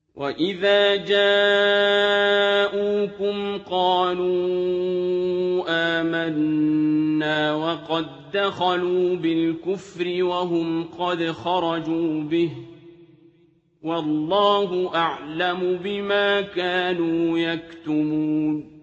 وَإِذَا جَاءُوكُمْ قَالُوا آمَنَّا وَقَدْ دَخَلُوا بِالْكُفْرِ وَهُمْ قَدْ خَرَجُوا بِهِ ۚ وَاللَّهُ أَعْلَمُ بِمَا كَانُوا يَكْتُمُونَ